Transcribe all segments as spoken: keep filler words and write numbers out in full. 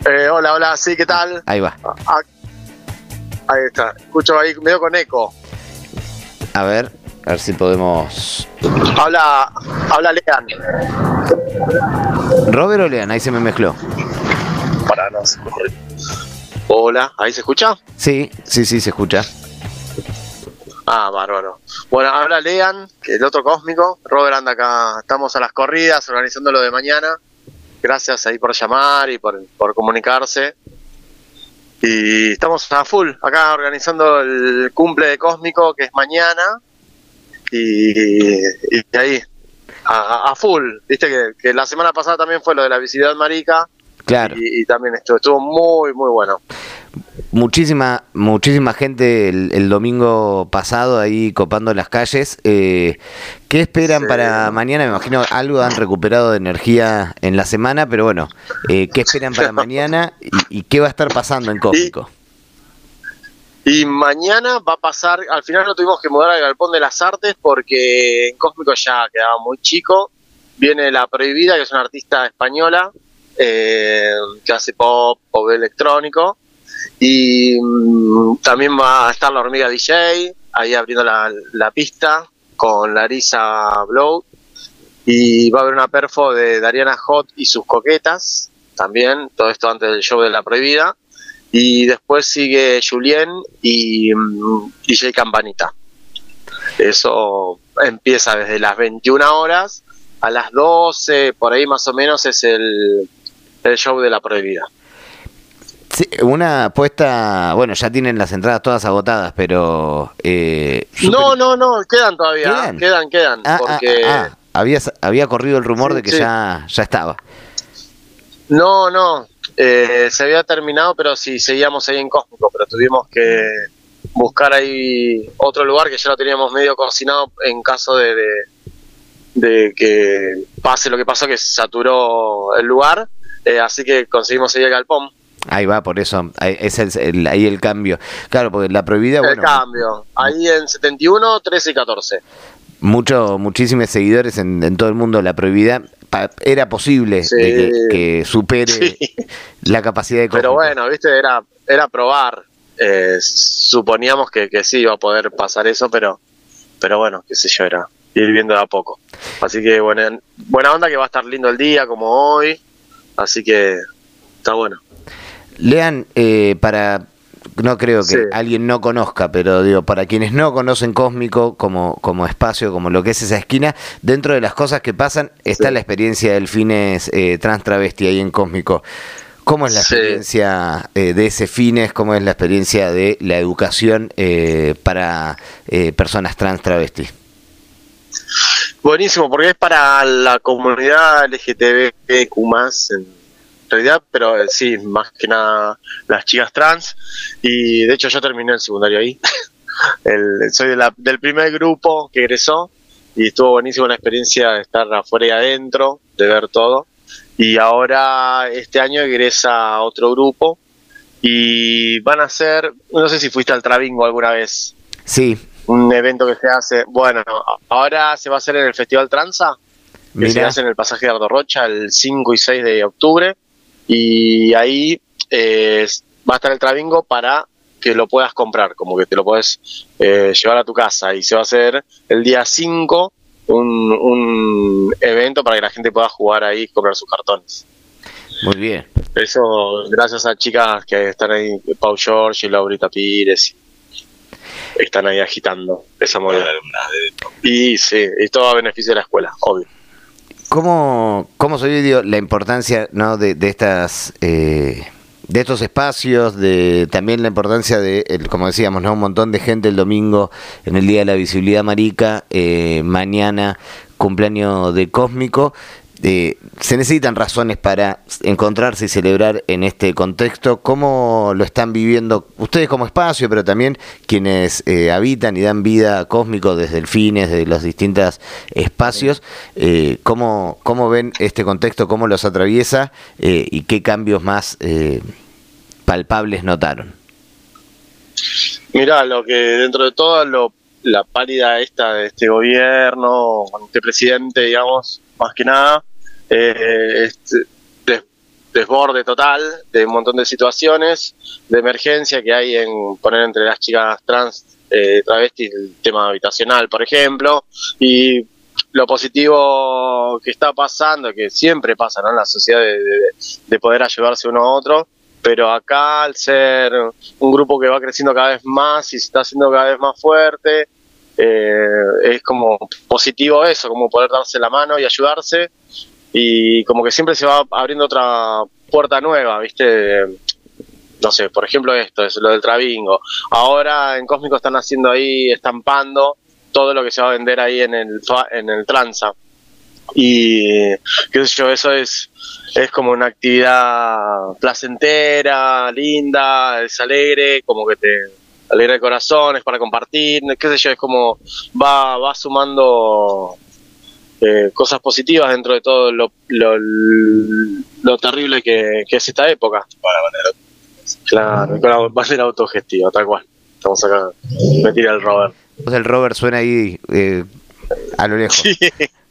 Eh, hola, hola, sí, ¿qué tal? Ahí va. Ah, ahí está, escucho ahí medio con eco. A ver, a ver si podemos... Habla, habla Lean. ¿Robert o Lean? Ahí se me mezcló. Para no se corre. Hola, ¿ahí se escucha? Sí, sí, sí, se escucha. Ah, bárbaro. Bueno, habla Lean, que el otro cósmico. Robert anda acá, estamos a las corridas, organizando lo de mañana. Gracias ahí por llamar y por, por comunicarse. Y estamos a full, acá organizando el cumple de Cósmico, que es mañana. Y, y ahí, a, a full. Viste que, que la semana pasada también fue lo de la visibilidad marica. Claro. Y, y también estuvo, estuvo muy, muy bueno. Muchísima, muchísima gente el, el domingo pasado ahí copando las calles. Eh, ¿Qué esperan Sí. para mañana? Me imagino algo han recuperado de energía en la semana, pero bueno, eh, ¿qué esperan para mañana y, y qué va a estar pasando en Cósmico? Y, y mañana va a pasar, al final lo tuvimos que mudar al Galpón de las Artes porque en Cósmico ya quedaba muy chico. Viene La Prohibida, que es una artista española eh, que hace pop, pop electrónico. Y mmm, también va a estar La Hormiga D J, ahí abriendo la, la pista, con Larisa Blow. Y va a haber una perfo de Dariana Hot y sus coquetas, también, todo esto antes del show de La Prohibida. Y después sigue Julien y mmm, D J Campanita. Eso empieza desde las veintiuna horas, a las doce, por ahí más o menos, es el, el show de La Prohibida. Sí, una apuesta, bueno, ya tienen las entradas todas agotadas, pero... Eh, super... No, no, no, quedan todavía, quedan, quedan, quedan ah, porque... Ah, ah, había, había corrido el rumor sí, de que sí. ya, ya estaba. No, no, eh, se había terminado, pero sí, seguíamos ahí en Cósmico, pero tuvimos que buscar ahí otro lugar que ya lo teníamos medio cocinado en caso de, de, de que pase lo que pasó, que se saturó el lugar, eh, así que conseguimos ahí el galpón. Ahí va, por eso, ahí, es el, el, ahí el cambio. Claro, porque La Prohibida, el bueno... El cambio, ahí en setenta y uno, trece y catorce. Mucho, muchísimos seguidores en, en todo el mundo. La Prohibida, pa, era posible sí. de que, que supere sí. la capacidad de Cósmico. Pero bueno, viste, era, era probar. Eh, suponíamos que, que sí iba a poder pasar eso, pero, pero bueno, qué sé yo, era ir viendo de a poco. Así que buena, buena onda, que va a estar lindo el día como hoy, así que está bueno. Lean, eh, para, no creo que sí. alguien no conozca, pero digo, para quienes no conocen Cósmico como, como espacio, como lo que es esa esquina, dentro de las cosas que pasan está sí. la experiencia del Fines eh, trans travesti ahí en Cósmico. ¿Cómo es la sí. experiencia eh, de ese Fines? ¿Cómo es la experiencia de la educación eh, para eh, personas trans travesti? Buenísimo, porque es para la comunidad L G T B Q más, en realidad, pero sí, más que nada las chicas trans. Y de hecho yo terminé el secundario ahí. el, soy de la, del primer grupo que egresó y estuvo buenísima la experiencia de estar afuera y adentro, de ver todo. Y ahora este año egresa otro grupo y van a hacer, no sé si fuiste al Trabingo alguna vez. Sí. Un evento que se hace, bueno, ahora se va a hacer en el Festival Tranza, que Mira. se hace en el Pasaje de Ardo Rocha el cinco y seis de octubre. Y ahí eh, va a estar el Trabingo para que lo puedas comprar, como que te lo puedes eh, llevar a tu casa. Y se va a hacer el día cinco un, un evento para que la gente pueda jugar ahí y comprar sus cartones. Muy bien. Eso gracias a chicas que están ahí, Pau George y Laurita Pires, están ahí agitando esa movida. Y sí, y todo a beneficio de la escuela, obvio. ¿Cómo, cómo se vive la importancia, ¿no? de, de estas eh, de estos espacios, de también la importancia de, el, como decíamos, ¿no? Un montón de gente el domingo en el Día de la Visibilidad Marica, eh, mañana cumpleaños de Cósmico? Eh, se necesitan razones para encontrarse y celebrar en este contexto. ¿Cómo lo están viviendo ustedes como espacio, pero también quienes eh, habitan y dan vida a Cósmico desde el Fines, de los distintos espacios? Eh, ¿cómo, ¿Cómo ven este contexto? ¿Cómo los atraviesa? Eh, ¿Y qué cambios más eh, palpables notaron? Mirá, lo que dentro de todo lo, la pálida esta de este gobierno, este presidente, digamos, más que nada, Eh, este, de, desborde total de un montón de situaciones de emergencia que hay en poner entre las chicas trans, eh, travestis, el tema habitacional, por ejemplo, y lo positivo que está pasando, que siempre pasa, ¿no?, en la sociedad, de, de, de poder ayudarse uno a otro, pero acá, al ser un grupo que va creciendo cada vez más y se está haciendo cada vez más fuerte, eh, es como positivo eso, como poder darse la mano y ayudarse, y como que siempre se va abriendo otra puerta nueva, ¿viste? No sé, por ejemplo esto, es lo del Trabingo. Ahora en Cósmico están haciendo ahí, estampando todo lo que se va a vender ahí en el, en el Tranza. Y qué sé yo, eso es, es como una actividad placentera, linda, es alegre, como que te alegra el corazón, es para compartir, qué sé yo, es como va, va sumando eh, cosas positivas dentro de todo lo, lo, lo terrible que, que es esta época. Para bandera. Claro, con la bandera autogestiva, tal cual. Estamos acá, me tira el Robert. O sea, el Robert suena ahí eh, a lo lejos. Sí.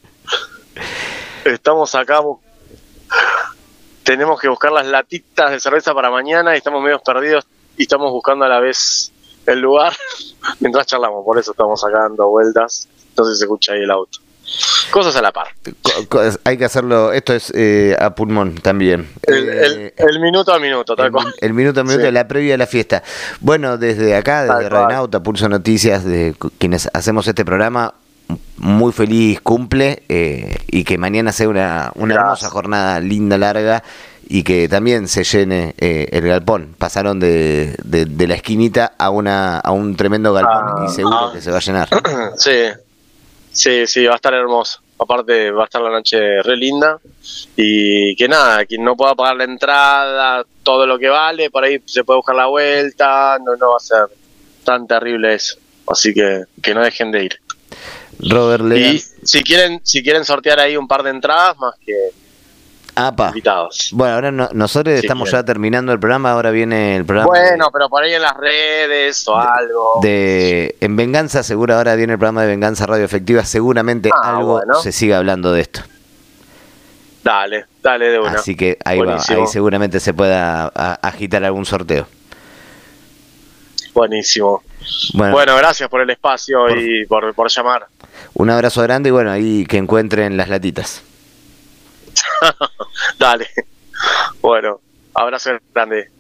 Estamos acá, tenemos que buscar las latitas de cerveza para mañana y estamos medio perdidos y estamos buscando a la vez el lugar mientras charlamos, por eso estamos acá dando vueltas, entonces se escucha ahí el auto. Cosas a la par. Hay que hacerlo, esto es eh, a pulmón también. El, eh, el, el minuto a minuto, tal el, cual. El minuto a minuto, sí. De la previa de la fiesta. Bueno, desde acá, desde Radionauta, Pulso Noticias, de quienes hacemos este programa, muy feliz cumple eh, y que mañana sea una, una hermosa jornada linda, larga, y que también se llene eh, el galpón. Pasaron de, de, de la esquinita a una a un tremendo galpón ah, y seguro ah, que se va a llenar. Sí, sí, sí, va a estar hermoso. Aparte va a estar la noche re linda y que nada, quien no pueda pagar la entrada, todo lo que vale, por ahí se puede buscar la vuelta, no, no va a ser tan terrible eso. Así que que no dejen de ir. Robert Legan. Y si quieren, si quieren sortear ahí un par de entradas, más que Apa. invitados. Bueno, ahora no, nosotros sí, estamos bien. Ya terminando el programa, ahora viene el programa. Bueno, de, pero por ahí en las redes o de, algo. De En Venganza, seguro ahora viene el programa de Venganza Radio Efectiva, seguramente ah, algo bueno. Se siga hablando de esto. Dale, dale de una. Así que ahí va, ahí seguramente se pueda a, agitar algún sorteo. Buenísimo. Bueno, bueno, gracias por el espacio por, y por, por llamar. Un abrazo grande y bueno, ahí que encuentren las latitas. Dale. Bueno, abrazo grande.